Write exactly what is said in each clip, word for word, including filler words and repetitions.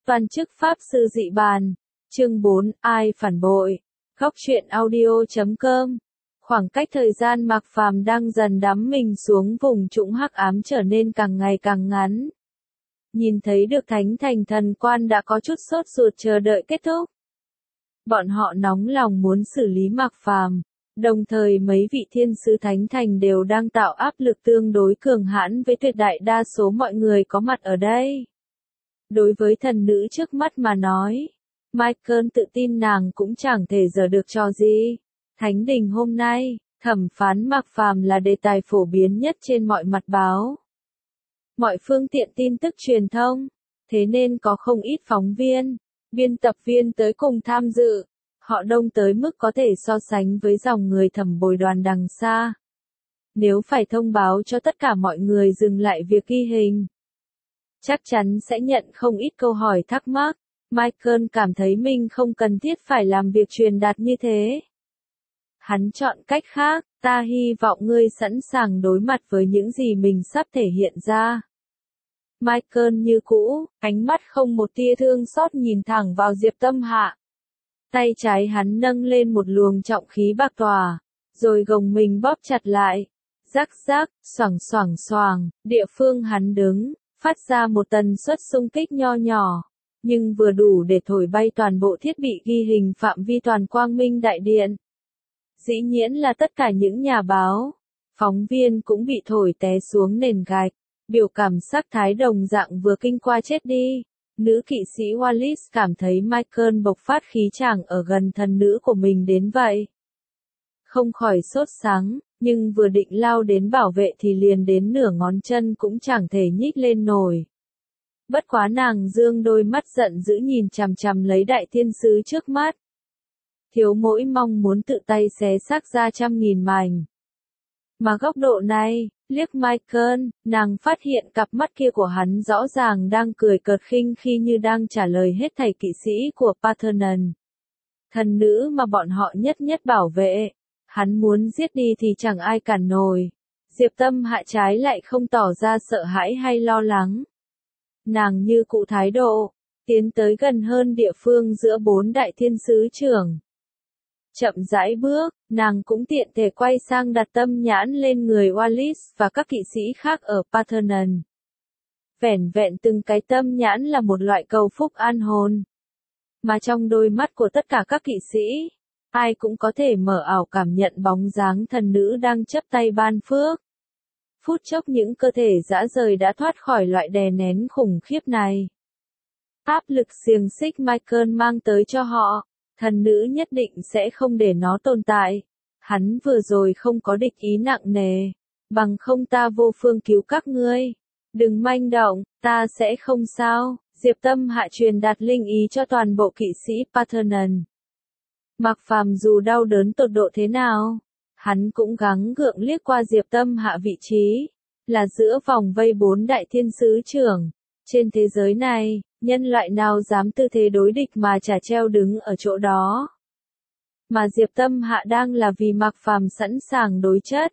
Toàn chức Pháp Sư Dị Bàn. Chương bốn, ai phản bội? Góc truyện audio chấm com. Khoảng cách thời gian Mạc Phàm đang dần đắm mình xuống vùng trũng hắc ám trở nên càng ngày càng ngắn. Nhìn thấy được Thánh Thành Thần Quan đã có chút sốt ruột chờ đợi kết thúc. Bọn họ nóng lòng muốn xử lý Mạc Phàm, đồng thời mấy vị thiên sứ Thánh Thành đều đang tạo áp lực tương đối cường hãn với tuyệt đại đa số mọi người có mặt ở đây. Đối với thần nữ trước mắt mà nói, Michael tự tin nàng cũng chẳng thể giở được trò gì. Thánh đình hôm nay, thẩm phán Mạc Phàm là đề tài phổ biến nhất trên mọi mặt báo. Mọi phương tiện tin tức truyền thông, thế nên có không ít phóng viên, biên tập viên tới cùng tham dự. Họ đông tới mức có thể so sánh với dòng người thẩm bồi đoàn đằng xa. Nếu phải thông báo cho tất cả mọi người dừng lại việc ghi hình, chắc chắn sẽ nhận không ít câu hỏi thắc mắc. Michael cảm thấy mình không cần thiết phải làm việc truyền đạt như thế. Hắn chọn cách khác, ta hy vọng ngươi sẵn sàng đối mặt với những gì mình sắp thể hiện ra. Michael như cũ, ánh mắt không một tia thương xót nhìn thẳng vào Diệp Tâm Hạ. Tay trái hắn nâng lên một luồng trọng khí bạc tỏa, rồi gồng mình bóp chặt lại. Rắc rắc, xoảng xoảng xoảng, địa phương hắn đứng, phát ra một tần suất xung kích nho nhỏ, nhưng vừa đủ để thổi bay toàn bộ thiết bị ghi hình phạm vi toàn Quang Minh Đại Điện. Dĩ nhiên là tất cả những nhà báo, phóng viên cũng bị thổi té xuống nền gạch, biểu cảm sắc thái đồng dạng vừa kinh qua chết đi. Nữ kỵ sĩ Wallis cảm thấy Michael bộc phát khí chàng ở gần thần nữ của mình đến vậy. Không khỏi sốt sắng, nhưng vừa định lao đến bảo vệ thì liền đến nửa ngón chân cũng chẳng thể nhích lên nổi. Bất quá nàng dương đôi mắt giận dữ nhìn chằm chằm lấy đại thiên sứ trước mắt. Thiếu mỗi mong muốn tự tay xé xác ra trăm nghìn mảnh. Mà góc độ này, liếc Michael, nàng phát hiện cặp mắt kia của hắn rõ ràng đang cười cợt khinh khi như đang trả lời hết thảy kỵ sĩ của Parthenon. Thần nữ mà bọn họ nhất nhất bảo vệ, hắn muốn giết đi thì chẳng ai cản nổi. Diệp Tâm Hạ trái lại không tỏ ra sợ hãi hay lo lắng. Nàng như cụ thái độ, tiến tới gần hơn địa phương giữa bốn đại thiên sứ trưởng. Chậm rãi bước, nàng cũng tiện thể quay sang đặt tâm nhãn lên người Wallis và các kỵ sĩ khác ở Parthenon. Vẻn vẹn từng cái tâm nhãn là một loại cầu phúc an hồn. Mà trong đôi mắt của tất cả các kỵ sĩ, ai cũng có thể mở ảo cảm nhận bóng dáng thần nữ đang chấp tay ban phước. Phút chốc những cơ thể dã rời đã thoát khỏi loại đè nén khủng khiếp này. Áp lực xiềng xích Michael mang tới cho họ, thần nữ nhất định sẽ không để nó tồn tại. Hắn vừa rồi không có địch ý nặng nề, bằng không ta vô phương cứu các ngươi. Đừng manh động, ta sẽ không sao. Diệp Tâm Hạ truyền đạt linh ý cho toàn bộ kỵ sĩ Parthenon. Mạc Phàm dù đau đớn tột độ thế nào, hắn cũng gắng gượng liếc qua Diệp Tâm Hạ vị trí, là giữa vòng vây bốn đại thiên sứ trưởng. Trên thế giới này, nhân loại nào dám tư thế đối địch mà chả treo đứng ở chỗ đó. Mà Diệp Tâm Hạ đang là vì Mạc Phàm sẵn sàng đối chất.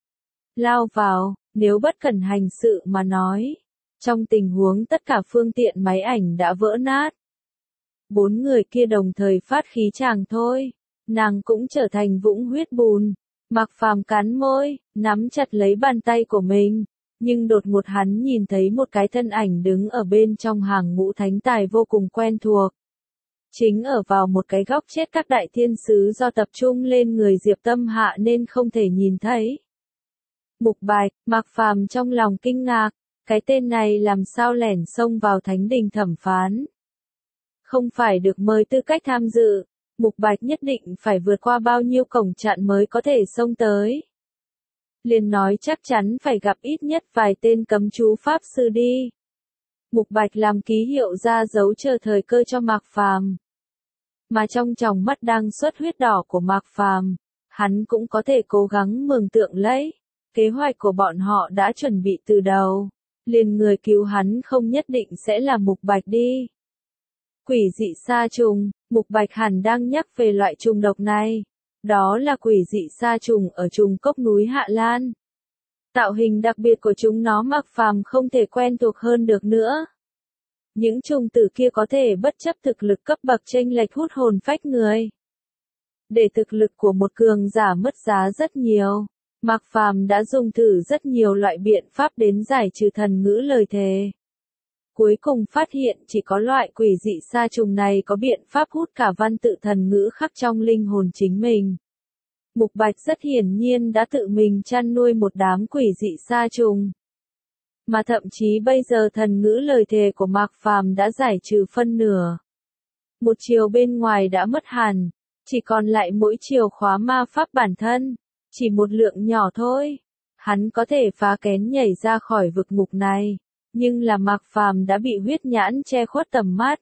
Lao vào, nếu bất cẩn hành sự mà nói. Trong tình huống tất cả phương tiện máy ảnh đã vỡ nát. Bốn người kia đồng thời phát khí chàng thôi. Nàng cũng trở thành vũng huyết bùn. Mạc Phàm cắn môi, nắm chặt lấy bàn tay của mình. Nhưng đột ngột hắn nhìn thấy một cái thân ảnh đứng ở bên trong hàng ngũ thánh tài vô cùng quen thuộc. Chính ở vào một cái góc chết các đại thiên sứ do tập trung lên người Diệp Tâm Hạ nên không thể nhìn thấy. Mục Bạch, Mạc Phàm trong lòng kinh ngạc, cái tên này làm sao lẻn xông vào thánh đình thẩm phán. Không phải được mời tư cách tham dự, Mục Bạch nhất định phải vượt qua bao nhiêu cổng chặn mới có thể xông tới. Liền nói chắc chắn phải gặp ít nhất vài tên cấm chú pháp sư đi. Mục Bạch làm ký hiệu ra dấu chờ thời cơ cho Mạc Phàm. Mà trong tròng mắt đang xuất huyết đỏ của Mạc Phàm, hắn cũng có thể cố gắng mường tượng lấy. Kế hoạch của bọn họ đã chuẩn bị từ đầu. Liền người cứu hắn không nhất định sẽ là Mục Bạch đi. Quỷ dị sa trùng, Mục Bạch hẳn đang nhắc về loại trùng độc này. Đó là quỷ dị sa trùng ở trùng cốc núi Hạ Lan. Tạo hình đặc biệt của chúng nó Mạc Phàm không thể quen thuộc hơn được nữa. Những trùng tử kia có thể bất chấp thực lực cấp bậc chênh lệch hút hồn phách người. Để thực lực của một cường giả mất giá rất nhiều, Mạc Phàm đã dùng thử rất nhiều loại biện pháp đến giải trừ thần ngữ lời thề. Cuối cùng phát hiện chỉ có loại quỷ dị sa trùng này có biện pháp hút cả văn tự thần ngữ khắc trong linh hồn chính mình. Mục Bạch rất hiển nhiên đã tự mình chăn nuôi một đám quỷ dị sa trùng. Mà thậm chí bây giờ thần ngữ lời thề của Mạc Phàm đã giải trừ phân nửa. Một chiều bên ngoài đã mất hẳn, chỉ còn lại mỗi chiều khóa ma pháp bản thân, chỉ một lượng nhỏ thôi. Hắn có thể phá kén nhảy ra khỏi vực ngục này, nhưng là Mạc Phàm đã bị huyết nhãn che khuất tầm mắt.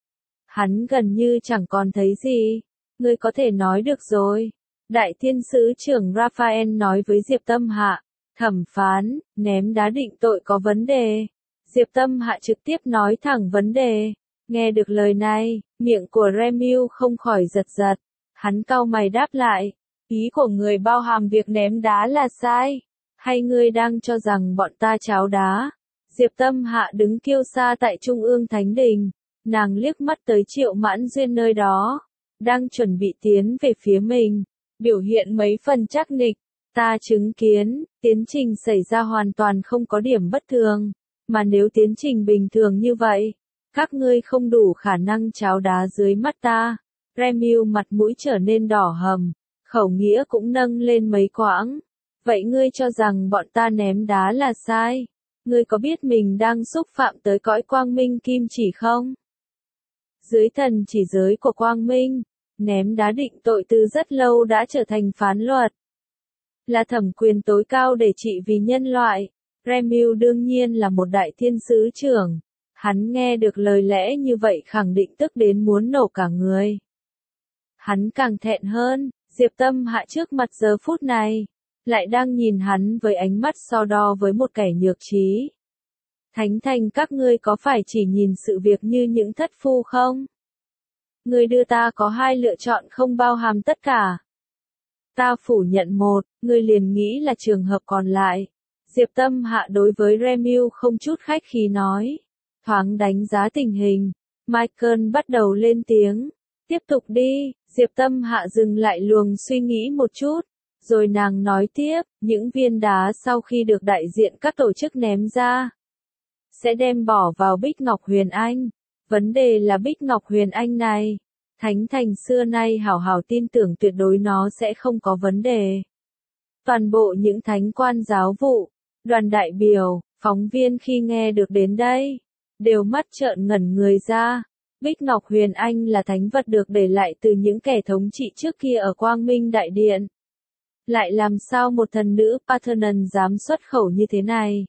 Hắn gần như chẳng còn thấy gì. Ngươi có thể nói được rồi. Đại thiên sứ trưởng Raphael nói với Diệp Tâm Hạ. Thẩm phán, ném đá định tội có vấn đề. Diệp Tâm Hạ trực tiếp nói thẳng vấn đề. Nghe được lời này, miệng của Remiu không khỏi giật giật. Hắn cau mày đáp lại. Ý của người bao hàm việc ném đá là sai. Hay ngươi đang cho rằng bọn ta cháo đá? Diệp Tâm Hạ đứng kiêu sa tại Trung ương Thánh Đình. Nàng liếc mắt tới Triệu Mãn Duyên nơi đó. Đang chuẩn bị tiến về phía mình. Biểu hiện mấy phần chắc nịch. Ta chứng kiến, tiến trình xảy ra hoàn toàn không có điểm bất thường. Mà nếu tiến trình bình thường như vậy, các ngươi không đủ khả năng cháo đá dưới mắt ta. Remiu mặt mũi trở nên đỏ hầm. Khẩu nghĩa cũng nâng lên mấy quãng. Vậy ngươi cho rằng bọn ta ném đá là sai? Ngươi có biết mình đang xúc phạm tới cõi quang minh kim chỉ không? Dưới thần chỉ giới của quang minh, ném đá định tội từ rất lâu đã trở thành phán luật. Là thẩm quyền tối cao để trị vì nhân loại. Remiu đương nhiên là một đại thiên sứ trưởng. Hắn nghe được lời lẽ như vậy khẳng định tức đến muốn nổ cả người. Hắn càng thẹn hơn, Diệp Tâm Hạ trước mặt giờ phút này, lại đang nhìn hắn với ánh mắt so đo với một kẻ nhược trí. Thánh thành các ngươi có phải chỉ nhìn sự việc như những thất phu không? Ngươi đưa ta có hai lựa chọn không bao hàm tất cả. Ta phủ nhận một, ngươi liền nghĩ là trường hợp còn lại. Diệp Tâm Hạ đối với Remiu không chút khách khí nói. Thoáng đánh giá tình hình, Michael bắt đầu lên tiếng. Tiếp tục đi, Diệp Tâm Hạ dừng lại luồng suy nghĩ một chút. Rồi nàng nói tiếp, những viên đá sau khi được đại diện các tổ chức ném ra, sẽ đem bỏ vào Bích Ngọc Huyền Anh. Vấn đề là Bích Ngọc Huyền Anh này, Thánh Thành xưa nay hảo hảo tin tưởng tuyệt đối nó sẽ không có vấn đề. Toàn bộ những thánh quan giáo vụ, đoàn đại biểu, phóng viên khi nghe được đến đây, đều mắt trợn ngẩn người ra. Bích Ngọc Huyền Anh là thánh vật được để lại từ những kẻ thống trị trước kia ở Quang Minh Đại Điện. Lại làm sao một thần nữ Parthenon dám xuất khẩu như thế này?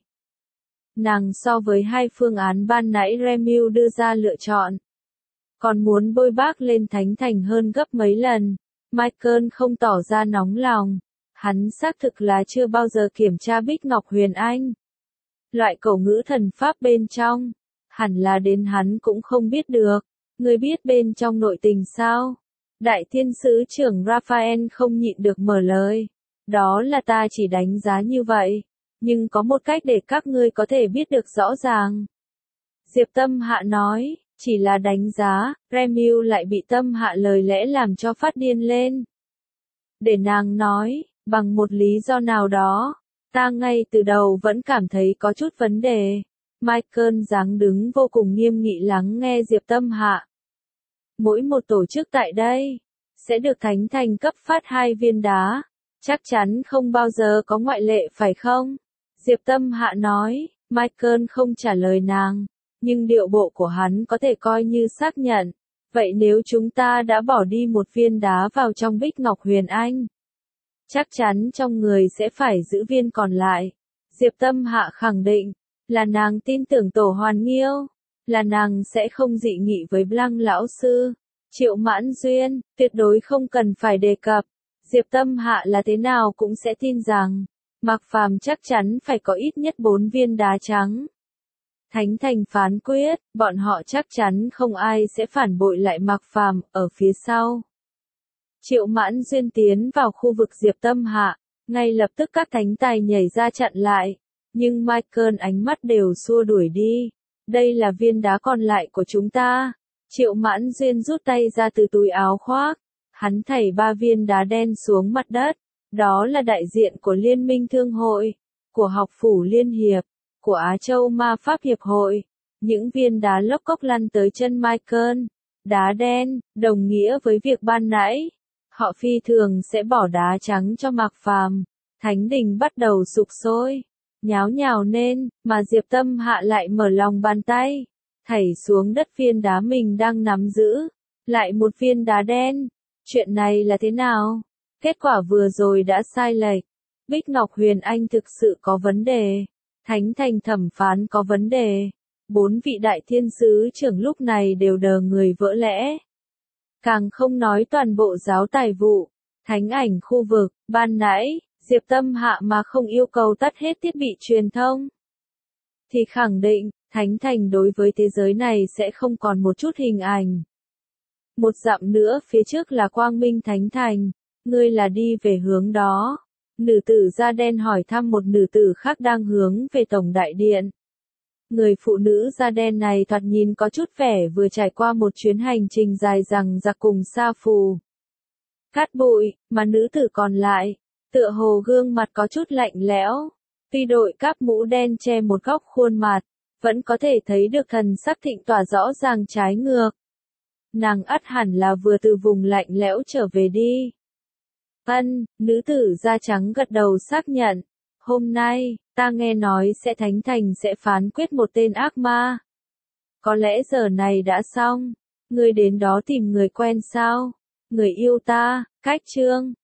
Nàng so với hai phương án ban nãy Remiu đưa ra lựa chọn, còn muốn bôi bác lên Thánh Thành hơn gấp mấy lần. Michael không tỏ ra nóng lòng. Hắn xác thực là chưa bao giờ kiểm tra Bích Ngọc Huyền Anh. Loại cổ ngữ thần pháp bên trong, hẳn là đến hắn cũng không biết được. Ngươi biết bên trong nội tình sao? Đại thiên sứ trưởng Raphael không nhịn được mở lời. Đó là ta chỉ đánh giá như vậy. Nhưng có một cách để các ngươi có thể biết được rõ ràng. Diệp Tâm Hạ nói, chỉ là đánh giá. Remiu lại bị Tâm Hạ lời lẽ làm cho phát điên lên. Để nàng nói, bằng một lý do nào đó, ta ngay từ đầu vẫn cảm thấy có chút vấn đề. Michael dáng đứng vô cùng nghiêm nghị lắng nghe Diệp Tâm Hạ. Mỗi một tổ chức tại đây, sẽ được Thánh Thành cấp phát hai viên đá. Chắc chắn không bao giờ có ngoại lệ phải không? Diệp Tâm Hạ nói. Michael không trả lời nàng, nhưng điệu bộ của hắn có thể coi như xác nhận. Vậy nếu chúng ta đã bỏ đi một viên đá vào trong Bích Ngọc Huyền Anh, chắc chắn trong người sẽ phải giữ viên còn lại. Diệp Tâm Hạ khẳng định, là nàng tin tưởng Tổ Hoàn Nghiêu, là nàng sẽ không dị nghị với Lăng lão sư. Triệu Mãn Duyên, tuyệt đối không cần phải đề cập. Diệp Tâm Hạ là thế nào cũng sẽ tin rằng, Mạc Phàm chắc chắn phải có ít nhất bốn viên đá trắng. Thánh Thành phán quyết, bọn họ chắc chắn không ai sẽ phản bội lại Mạc Phàm ở phía sau. Triệu Mãn Duyên tiến vào khu vực Diệp Tâm Hạ, ngay lập tức các thánh tài nhảy ra chặn lại, nhưng Michael ánh mắt đều xua đuổi đi. Đây là viên đá còn lại của chúng ta. Triệu Mãn Duyên rút tay ra từ túi áo khoác. Hắn thảy ba viên đá đen xuống mặt đất. Đó là đại diện của Liên minh Thương hội, của Học phủ Liên hiệp, của Á Châu Ma Pháp Hiệp hội. Những viên đá lốc cốc lăn tới chân Michael. Đá đen, đồng nghĩa với việc ban nãy. Họ phi thường sẽ bỏ đá trắng cho Mạc Phàm. Thánh đình bắt đầu sục sôi, nháo nhào nên, mà Diệp Tâm Hạ lại mở lòng bàn tay, thảy xuống đất viên đá mình đang nắm giữ. Lại một viên đá đen. Chuyện này là thế nào? Kết quả vừa rồi đã sai lệch. Bích Ngọc Huyền Anh thực sự có vấn đề. Thánh thành thẩm phán có vấn đề. Bốn vị đại thiên sứ trưởng lúc này đều đờ người vỡ lẽ. Càng không nói toàn bộ giáo tài vụ, thánh ảnh khu vực, ban nãy, Diệp Tâm Hạ mà không yêu cầu tắt hết thiết bị truyền thông. Thì khẳng định, thánh thành đối với thế giới này sẽ không còn một chút hình ảnh. Một dặm nữa phía trước là Quang Minh Thánh Thành, ngươi là đi về hướng đó. Nữ tử da đen hỏi thăm một nữ tử khác đang hướng về Tổng Đại Điện. Người phụ nữ da đen này thoạt nhìn có chút vẻ vừa trải qua một chuyến hành trình dài dằng dặc cùng sa phù. Cát bụi, mà nữ tử còn lại, tựa hồ gương mặt có chút lạnh lẽo. Tuy đội cáp mũ đen che một góc khuôn mặt, vẫn có thể thấy được thần sắc thịnh tỏa rõ ràng trái ngược. Nàng ắt hẳn là vừa từ vùng lạnh lẽo trở về đi. Ân, nữ tử da trắng gật đầu xác nhận. Hôm nay, ta nghe nói sẽ thánh thành sẽ phán quyết một tên ác ma. Có lẽ giờ này đã xong. Ngươi đến đó tìm người quen sao? Người yêu ta, cách chương.